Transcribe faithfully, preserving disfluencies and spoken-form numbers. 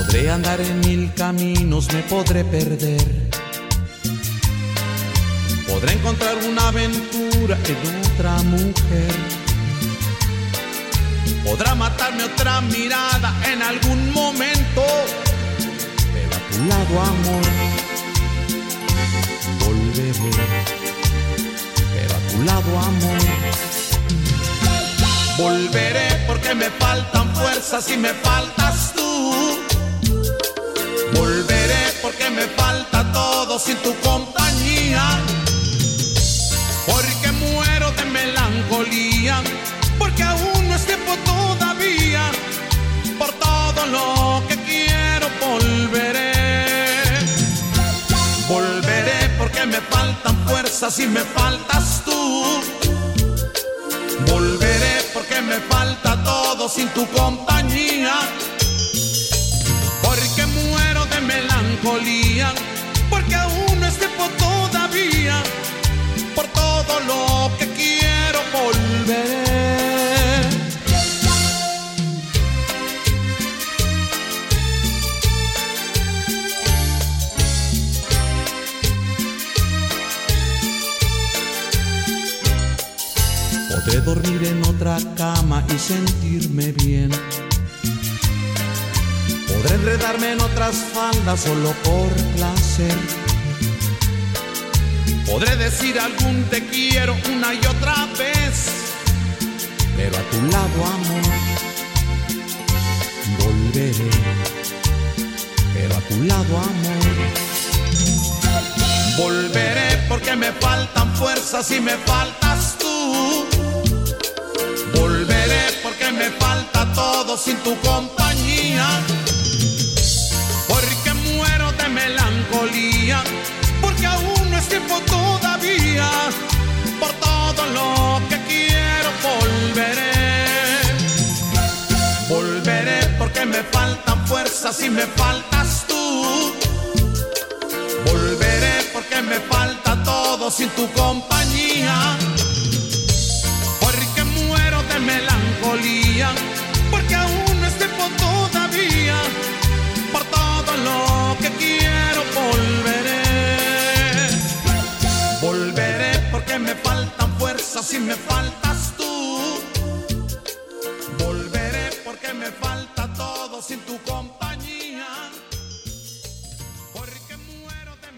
Podré andar en mil caminos, me podré perder. Podré encontrar una aventura en otra mujer. Podrá matarme otra mirada en algún momento, pero a tu lado, amor, volveré. Pero a tu lado, amor, volveré, porque me faltan fuerzas y me faltas tú. Volveré porque me falta todo sin tu compañía. Porque muero de melancolía, porque aún no es tiempo todavía. Por todo lo que quiero volveré. Volveré porque me faltan fuerzas y me faltas tú. Volveré porque me falta todo sin tu compañía. Porque muero de melancolía, porque aún no es tiempo todavía. Por todo lo que quiero volver. Podré dormir en otra cama y sentirme bien. Podré enredarme en otras faldas solo por placer. Podré decir algún te quiero una y otra vez, pero a tu lado, amor, volveré. Pero a tu lado, amor, volveré porque me faltan fuerzas y me faltas tú. Volveré porque me falta todo sin tu compañía. Porque muero de melancolía, porque aún no es tiempo todavía. Por todo lo que quiero volveré. Volveré porque me faltan fuerzas y me faltas tú. Volveré porque me falta todo sin tu compañía. Porque muero de melancolía, porque aún no es tiempo todavía. Por todo lo que quiero volveré. Volveré porque me faltan fuerzas y me faltas tú. Volveré porque me falta todo sin tu compañía.